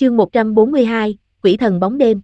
Chương 142, Quỷ thần bóng đêm.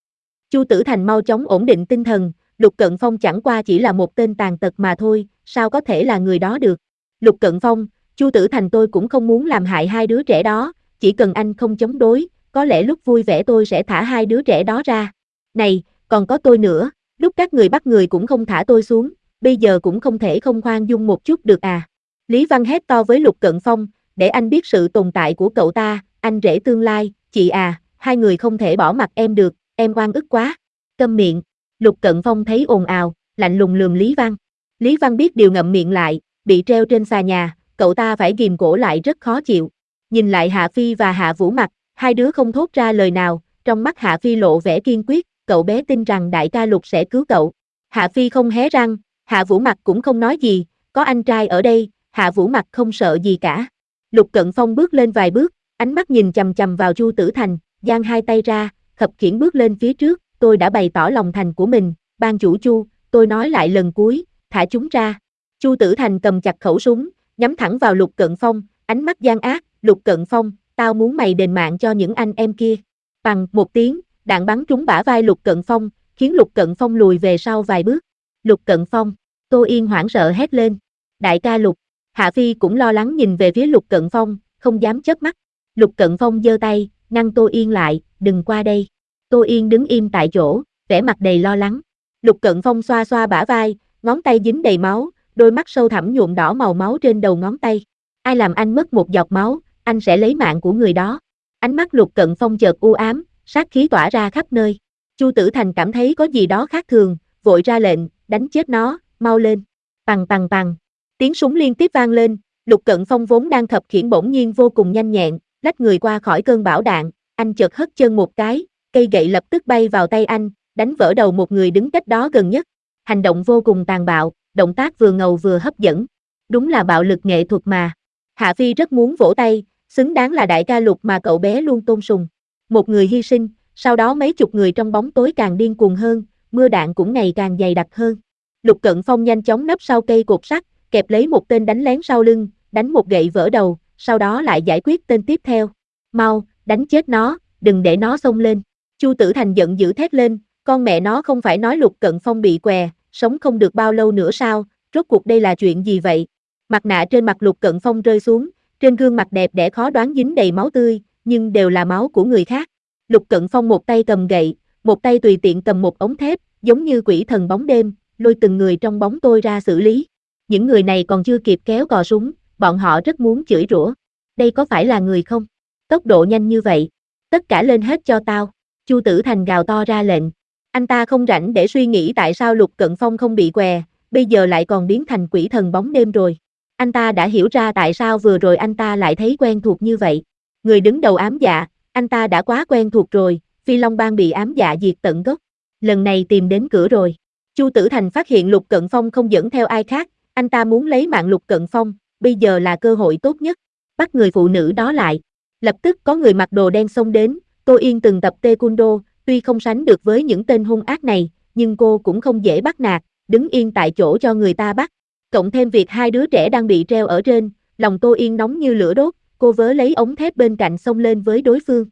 Chu Tử Thành mau chóng ổn định tinh thần, Lục Cận Phong chẳng qua chỉ là một tên tàn tật mà thôi, sao có thể là người đó được. Lục Cận Phong, Chu Tử Thành tôi cũng không muốn làm hại hai đứa trẻ đó, chỉ cần anh không chống đối, có lẽ lúc vui vẻ tôi sẽ thả hai đứa trẻ đó ra. Này, còn có tôi nữa, lúc các người bắt người cũng không thả tôi xuống, bây giờ cũng không thể không khoan dung một chút được à. Lý Văn hét to với Lục Cận Phong, để anh biết sự tồn tại của cậu ta, anh rể tương lai, chị à, hai người không thể bỏ mặc em được, em oan ức quá. Câm miệng. Lục Cận Phong thấy ồn ào, lạnh lùng lườm Lý Văn. Lý Văn biết điều ngậm miệng lại, bị treo trên xà nhà, cậu ta phải ghìm cổ lại rất khó chịu. Nhìn lại Hạ Phi và Hạ Vũ mặt, hai đứa không thốt ra lời nào, trong mắt Hạ Phi lộ vẻ kiên quyết, cậu bé tin rằng đại ca Lục sẽ cứu cậu. Hạ Phi không hé răng, Hạ Vũ mặt cũng không nói gì, có anh trai ở đây, Hạ Vũ mặt không sợ gì cả. Lục Cận Phong bước lên vài bước, ánh mắt nhìn chằm chằm vào Chu Tử Thành, giang hai tay ra, khập khiễng bước lên phía trước, tôi đã bày tỏ lòng thành của mình, ban chủ Chu, tôi nói lại lần cuối, thả chúng ra. Chu Tử Thành cầm chặt khẩu súng, nhắm thẳng vào Lục Cận Phong, ánh mắt gian ác, Lục Cận Phong, tao muốn mày đền mạng cho những anh em kia. Bằng một tiếng, đạn bắn trúng bả vai Lục Cận Phong, khiến Lục Cận Phong lùi về sau vài bước. Lục Cận Phong, Tô Yên hoảng sợ hét lên. Đại ca Lục, Hạ Phi cũng lo lắng nhìn về phía Lục Cận Phong, không dám chớp mắt. Lục Cận Phong giơ tay, ngăn Tô Yên lại, đừng qua đây. Tô Yên đứng im tại chỗ, vẻ mặt đầy lo lắng. Lục Cận Phong xoa xoa bả vai, ngón tay dính đầy máu, đôi mắt sâu thẳm nhuộm đỏ màu máu trên đầu ngón tay. Ai làm anh mất một giọt máu, anh sẽ lấy mạng của người đó. Ánh mắt Lục Cận Phong chợt u ám, sát khí tỏa ra khắp nơi. Chu Tử Thành cảm thấy có gì đó khác thường, vội ra lệnh, đánh chết nó, mau lên. Pằng pằng pằng. Tiếng súng liên tiếp vang lên, Lục Cận Phong vốn đang khập khiễng bỗng nhiên vô cùng nhanh nhẹn, lách người qua khỏi cơn bão đạn, anh chợt hất chân một cái, cây gậy lập tức bay vào tay anh, đánh vỡ đầu một người đứng cách đó gần nhất. Hành động vô cùng tàn bạo, động tác vừa ngầu vừa hấp dẫn. Đúng là bạo lực nghệ thuật mà. Hạ Phi rất muốn vỗ tay, xứng đáng là đại ca Lục mà cậu bé luôn tôn sùng. Một người hy sinh, sau đó mấy chục người trong bóng tối càng điên cuồng hơn, mưa đạn cũng ngày càng dày đặc hơn. Lục Cận Phong nhanh chóng nấp sau cây cột sắt, kẹp lấy một tên đánh lén sau lưng, đánh một gậy vỡ đầu, sau đó lại giải quyết tên tiếp theo. Mau, đánh chết nó, đừng để nó xông lên. Chu Tử Thành giận dữ thét lên, con mẹ nó không phải nói Lục Cận Phong bị què, sống không được bao lâu nữa sao, rốt cuộc đây là chuyện gì vậy? Mặt nạ trên mặt Lục Cận Phong rơi xuống, trên gương mặt đẹp đẽ khó đoán dính đầy máu tươi, nhưng đều là máu của người khác. Lục Cận Phong một tay cầm gậy, một tay tùy tiện cầm một ống thép, giống như quỷ thần bóng đêm, lôi từng người trong bóng tôi ra xử lý. Những người này còn chưa kịp kéo cò súng, bọn họ rất muốn chửi rủa. Đây có phải là người không? Tốc độ nhanh như vậy. Tất cả lên hết cho tao. Chu Tử Thành gào to ra lệnh. Anh ta không rảnh để suy nghĩ tại sao Lục Cận Phong không bị què, bây giờ lại còn biến thành quỷ thần bóng đêm rồi. Anh ta đã hiểu ra tại sao vừa rồi anh ta lại thấy quen thuộc như vậy. Người đứng đầu ám dạ, anh ta đã quá quen thuộc rồi, Phi Long Bang bị ám dạ diệt tận gốc. Lần này tìm đến cửa rồi. Chu Tử Thành phát hiện Lục Cận Phong không dẫn theo ai khác, anh ta muốn lấy mạng Lục Cận Phong, bây giờ là cơ hội tốt nhất. Bắt người phụ nữ đó lại. Lập tức có người mặc đồ đen xông đến, Tô Yên từng tập taekwondo, tuy không sánh được với những tên hung ác này, nhưng cô cũng không dễ bắt nạt, đứng yên tại chỗ cho người ta bắt. Cộng thêm việc hai đứa trẻ đang bị treo ở trên, lòng Tô Yên nóng như lửa đốt, cô vớ lấy ống thép bên cạnh xông lên với đối phương.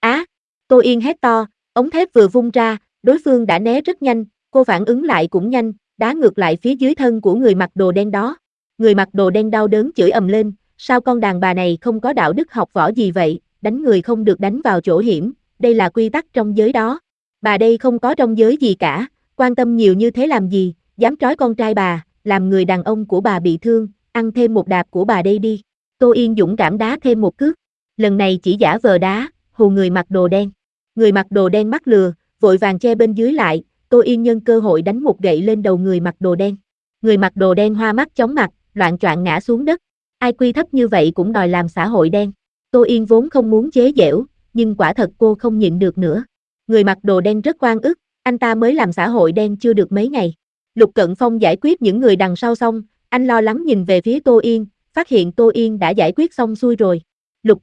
Tô Yên hét to, ống thép vừa vung ra, đối phương đã né rất nhanh, cô phản ứng lại cũng nhanh, đá ngược lại phía dưới thân của người mặc đồ đen đó. Người mặc đồ đen đau đớn chửi ầm lên, sao con đàn bà này không có đạo đức học võ gì vậy, đánh người không được đánh vào chỗ hiểm, đây là quy tắc trong giới đó. Bà đây không có trong giới gì cả, quan tâm nhiều như thế làm gì, dám trói con trai bà, làm người đàn ông của bà bị thương, ăn thêm một đạp của bà đây đi. Tô Yên dũng cảm đá thêm một cước, lần này chỉ giả vờ đá, hù người mặc đồ đen. Người mặc đồ đen mắc lừa, vội vàng che bên dưới lại, Tô Yên nhân cơ hội đánh một gậy lên đầu người mặc đồ đen. Người mặc đồ đen hoa mắt chóng mặt, loạng choạng ngã xuống đất. Ai quy thấp như vậy cũng đòi làm xã hội đen. Tô Yên vốn không muốn chế giễu, nhưng quả thật cô không nhịn được nữa. Người mặc đồ đen rất oan ức, anh ta mới làm xã hội đen chưa được mấy ngày. Lục Cận Phong giải quyết những người đằng sau xong, anh lo lắng nhìn về phía Tô Yên, phát hiện Tô Yên đã giải quyết xong xuôi rồi. Lục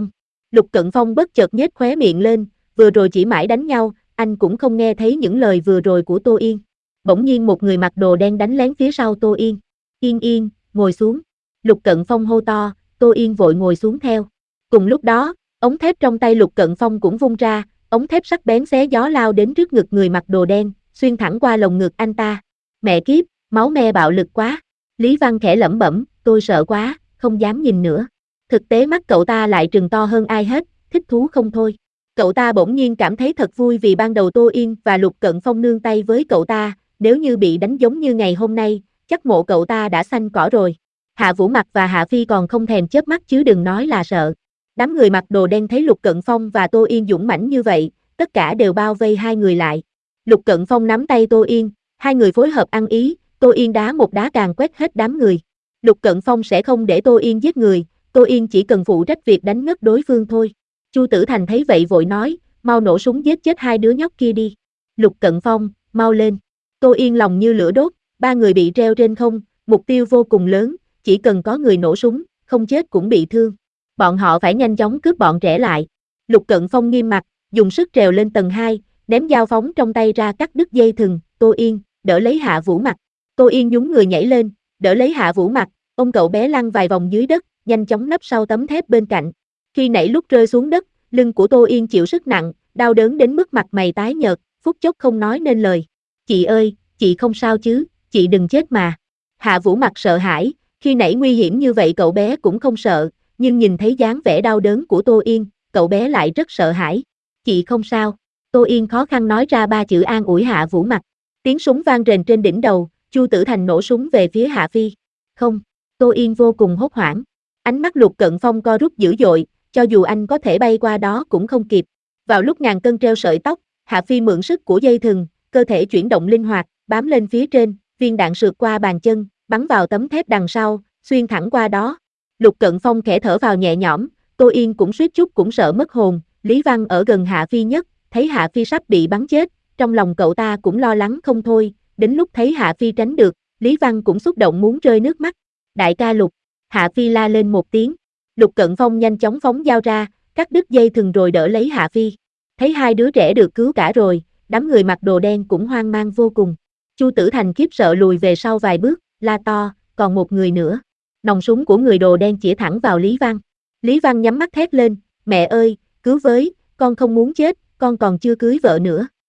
Cận Phong bất chợt nhếch khóe miệng lên, vừa rồi chỉ mãi đánh nhau, anh cũng không nghe thấy những lời vừa rồi của Tô Yên. Bỗng nhiên một người mặc đồ đen đánh lén phía sau Tô Yên. Yên Yên, ngồi xuống. Lục Cận Phong hô to, Tô Yên vội ngồi xuống theo. Cùng lúc đó, Ống thép trong tay Lục Cận Phong cũng vung ra, ống thép sắc bén xé gió lao đến trước ngực người mặc đồ đen, xuyên thẳng qua lồng ngực anh ta. Mẹ kiếp, máu me bạo lực quá. Lý Văn khẽ lẩm bẩm, tôi sợ quá, không dám nhìn nữa. Thực tế mắt cậu ta lại trừng to hơn ai hết, thích thú không thôi. Cậu ta bỗng nhiên cảm thấy thật vui vì ban đầu Tô Yên và Lục Cận Phong nương tay với cậu ta, nếu như bị đánh giống như ngày hôm nay, chắc mộ cậu ta đã xanh cỏ rồi. Hạ Vũ Mặc và Hạ Phi còn không thèm chớp mắt chứ đừng nói là sợ. Đám người mặc đồ đen thấy Lục Cận Phong và Tô Yên dũng mãnh như vậy, tất cả đều bao vây hai người lại. Lục Cận Phong nắm tay Tô Yên, hai người phối hợp ăn ý, Tô Yên đá một đá càng quét hết đám người. Lục Cận Phong sẽ không để Tô Yên giết người, Tô Yên chỉ cần phụ trách việc đánh ngất đối phương thôi. Chu Tử Thành thấy vậy vội nói, mau nổ súng giết chết hai đứa nhóc kia đi. Lục Cận Phong, mau lên. Tô Yên lòng như lửa đốt, ba người bị treo trên không, mục tiêu vô cùng lớn, chỉ cần có người nổ súng, không chết cũng bị thương. Bọn họ phải nhanh chóng cướp bọn trẻ lại. Lục Cận Phong nghiêm mặt, dùng sức trèo lên tầng 2, ném dao phóng trong tay ra cắt đứt dây thừng. Tô Yên, đỡ lấy Hạ Vũ Mặc. Tô Yên nhún người nhảy lên, đỡ lấy Hạ Vũ Mặc, ôm cậu bé lăn vài vòng dưới đất, nhanh chóng nấp sau tấm thép bên cạnh. Khi nãy lúc rơi xuống đất, lưng của Tô Yên chịu sức nặng, đau đớn đến mức mặt mày tái nhợt, phút chốc không nói nên lời. Chị ơi, chị không sao chứ, chị đừng chết mà. Hạ Vũ Mặc sợ hãi, khi nãy nguy hiểm như vậy cậu bé cũng không sợ, nhưng nhìn thấy dáng vẻ đau đớn của Tô Yên, cậu bé lại rất sợ hãi. Chị không sao. Tô Yên khó khăn nói ra ba chữ an ủi Hạ Vũ Mặc. Tiếng súng vang rền trên đỉnh đầu, Chu Tử Thành nổ súng về phía Hạ Phi. Không, Tô Yên vô cùng hốt hoảng. Ánh mắt Lục Cận Phong co rút dữ dội, cho dù anh có thể bay qua đó cũng không kịp. Vào lúc ngàn cân treo sợi tóc, Hạ Phi mượn sức của dây thừng, cơ thể chuyển động linh hoạt, bám lên phía trên, viên đạn sượt qua bàn chân, bắn vào tấm thép đằng sau, xuyên thẳng qua đó. Lục Cận Phong khẽ thở vào nhẹ nhõm, Tô Yên cũng suýt chút cũng sợ mất hồn. Lý Văn ở gần Hạ Phi nhất, thấy Hạ Phi sắp bị bắn chết, trong lòng cậu ta cũng lo lắng không thôi, đến lúc thấy Hạ Phi tránh được, Lý Văn cũng xúc động muốn rơi nước mắt. Đại ca Lục, Hạ Phi la lên một tiếng. Lục Cận Phong nhanh chóng phóng dao ra, cắt đứt dây thừng rồi đỡ lấy Hạ Phi. Thấy hai đứa trẻ được cứu cả rồi, đám người mặc đồ đen cũng hoang mang vô cùng. Chu Tử Thành khiếp sợ lùi về sau vài bước, la to, còn một người nữa. Nòng súng của người đồ đen chĩa thẳng vào Lý Văn. Lý Văn nhắm mắt thét lên, mẹ ơi, cứu với, con không muốn chết, con còn chưa cưới vợ nữa.